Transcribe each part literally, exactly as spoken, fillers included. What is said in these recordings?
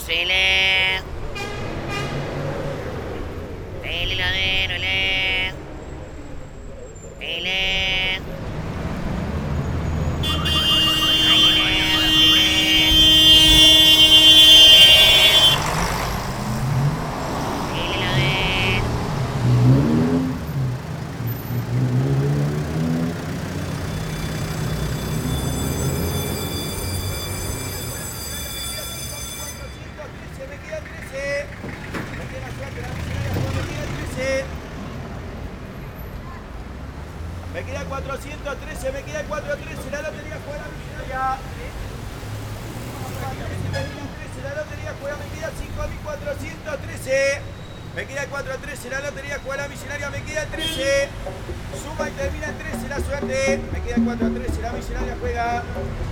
Sile. Sile la de Nole. Sile. Me queda cuatrocientos trece, me queda cuatrocientos trece, la lotería juega ya. La lotería juega, me queda cinco mil cuatrocientos trece. Me queda cuatrocientos trece, la lotería juega la misionaria, me queda trece. Suma y termina en trece, la suerte. Me queda cuatrocientos trece, la misionaria juega.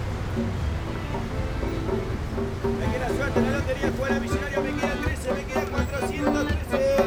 Me queda suerte, la lotería juega la misionaria, me queda trece, me queda cuatrocientos trece.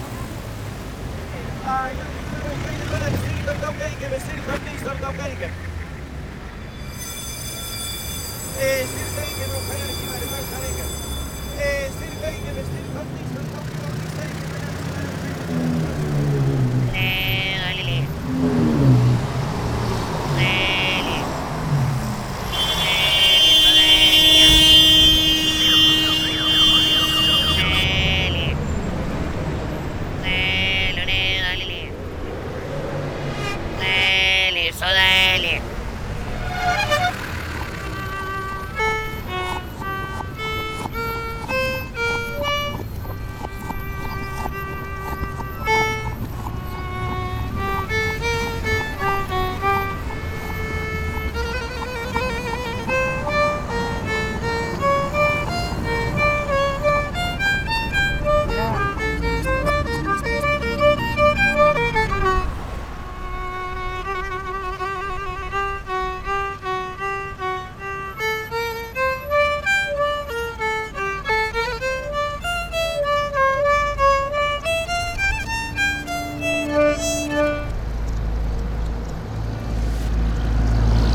Ay, no, no, no, no, no, no, no, no, no, no, no, no, no, no, no, no, no,